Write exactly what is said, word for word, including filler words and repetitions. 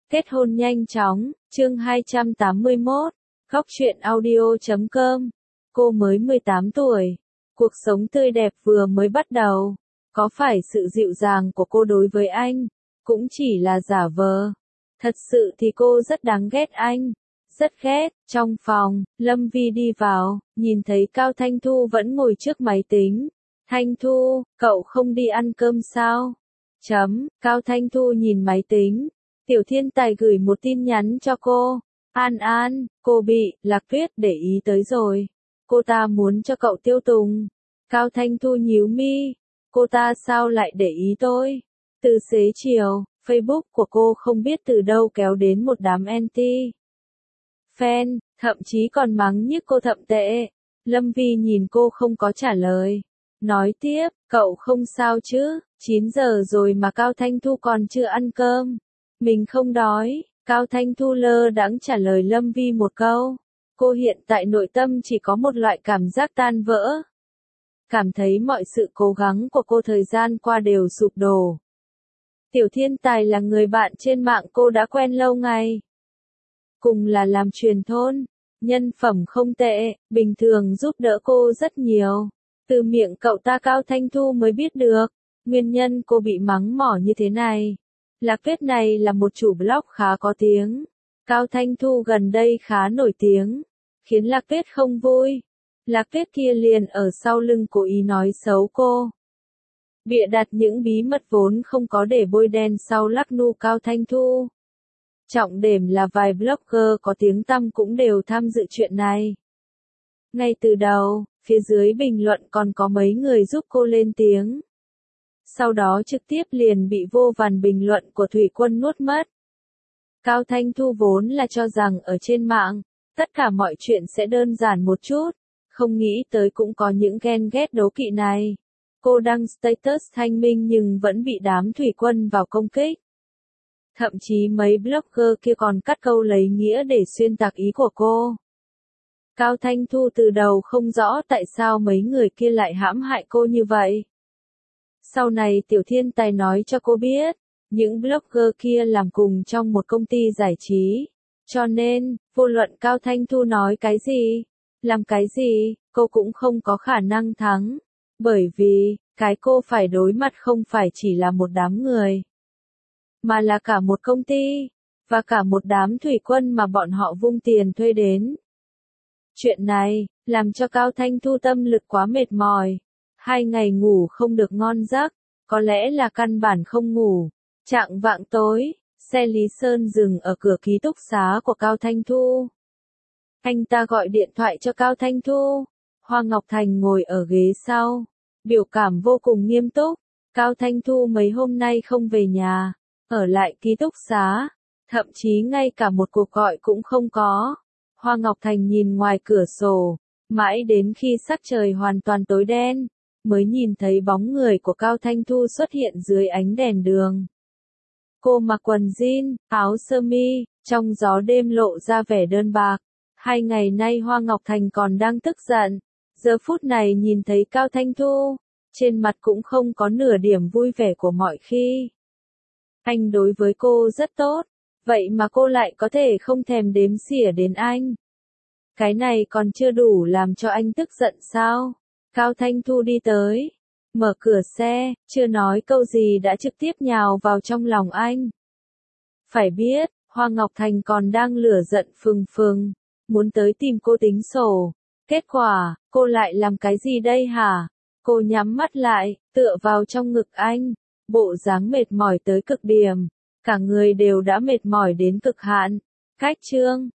Kết hôn nhanh chóng, chương hai trăm tám mươi mốt, góc truyện audio chấm com. Cô mới mười tám tuổi, cuộc sống tươi đẹp vừa mới bắt đầu. Có phải sự dịu dàng của cô đối với anh cũng chỉ là giả vờ? Thật sự thì cô rất đáng ghét anh, rất ghét. Trong phòng, Lâm Vi đi vào, nhìn thấy Cao Thanh Thu vẫn ngồi trước máy tính. Thanh Thu, cậu không đi ăn cơm sao? Chấm, Cao Thanh Thu nhìn máy tính. Tiểu Thiên Tài gửi một tin nhắn cho cô. An An, cô bị Lạc Tuyết để ý tới rồi. Cô ta muốn cho cậu tiêu tùng. Cao Thanh Thu nhíu mi. Cô ta sao lại để ý tôi? Từ xế chiều, Facebook của cô không biết từ đâu kéo đến một đám anti fan, thậm chí còn mắng nhiếc cô thậm tệ. Lâm Vi nhìn cô không có trả lời. Nói tiếp, cậu không sao chứ? chín giờ rồi mà Cao Thanh Thu còn chưa ăn cơm. Mình không đói. Cao Thanh Thu lơ đãng trả lời Lâm Vi một câu. Cô hiện tại nội tâm chỉ có một loại cảm giác tan vỡ. Cảm thấy mọi sự cố gắng của cô thời gian qua đều sụp đổ. Tiểu Thiên Tài là người bạn trên mạng cô đã quen lâu ngày. Cùng là làm truyền thôn, nhân phẩm không tệ, bình thường giúp đỡ cô rất nhiều. Từ miệng cậu ta Cao Thanh Thu mới biết được, nguyên nhân cô bị mắng mỏ như thế này. Lạc Tuyết này là một chủ blog khá có tiếng. Cao Thanh Thu gần đây khá nổi tiếng, khiến Lạc Tuyết không vui. Lạc Tuyết kia liền ở sau lưng cố ý nói xấu cô. Bịa đặt những bí mật vốn không có để bôi đen sau lắc nu Cao Thanh Thu. Trọng điểm là vài blogger có tiếng tăm cũng đều tham dự chuyện này. Ngay từ đầu, phía dưới bình luận còn có mấy người giúp cô lên tiếng. Sau đó trực tiếp liền bị vô vàn bình luận của Thủy Quân nuốt mất. Cao Thanh Thu vốn là cho rằng ở trên mạng, tất cả mọi chuyện sẽ đơn giản một chút, không nghĩ tới cũng có những ghen ghét đố kỵ này. Cô đăng status thanh minh nhưng vẫn bị đám Thủy Quân vào công kích. Thậm chí mấy blogger kia còn cắt câu lấy nghĩa để xuyên tạc ý của cô. Cao Thanh Thu từ đầu không rõ tại sao mấy người kia lại hãm hại cô như vậy. Sau này Tiểu Thiên Tài nói cho cô biết, những blogger kia làm cùng trong một công ty giải trí. Cho nên, vô luận Cao Thanh Thu nói cái gì, làm cái gì, cô cũng không có khả năng thắng. Bởi vì, cái cô phải đối mặt không phải chỉ là một đám người, mà là cả một công ty, và cả một đám Thủy Quân mà bọn họ vung tiền thuê đến. Chuyện này, làm cho Cao Thanh Thu tâm lực quá mệt mỏi. Hai ngày ngủ không được ngon giấc, có lẽ là căn bản không ngủ. Chạng vạng tối, xe Lý Sơn dừng ở cửa ký túc xá của Cao Thanh Thu. Anh ta gọi điện thoại cho Cao Thanh Thu. Hoa Ngọc Thành ngồi ở ghế sau, biểu cảm vô cùng nghiêm túc. Cao Thanh Thu mấy hôm nay không về nhà, ở lại ký túc xá, thậm chí ngay cả một cuộc gọi cũng không có. Hoa Ngọc Thành nhìn ngoài cửa sổ, mãi đến khi sắc trời hoàn toàn tối đen, mới nhìn thấy bóng người của Cao Thanh Thu xuất hiện dưới ánh đèn đường. Cô mặc quần jean, áo sơ mi, trong gió đêm lộ ra vẻ đơn bạc. Hai ngày nay Hoa Ngọc Thành còn đang tức giận. Giờ phút này nhìn thấy Cao Thanh Thu, trên mặt cũng không có nửa điểm vui vẻ của mọi khi. Anh đối với cô rất tốt, vậy mà cô lại có thể không thèm đếm xỉa đến anh. Cái này còn chưa đủ làm cho anh tức giận sao? Cao Thanh Thu đi tới, mở cửa xe, chưa nói câu gì đã trực tiếp nhào vào trong lòng anh. Phải biết, Hoa Ngọc Thành còn đang lửa giận phừng phừng, muốn tới tìm cô tính sổ. Kết quả, cô lại làm cái gì đây hả? Cô nhắm mắt lại, tựa vào trong ngực anh, bộ dáng mệt mỏi tới cực điểm, cả người đều đã mệt mỏi đến cực hạn. Cách chương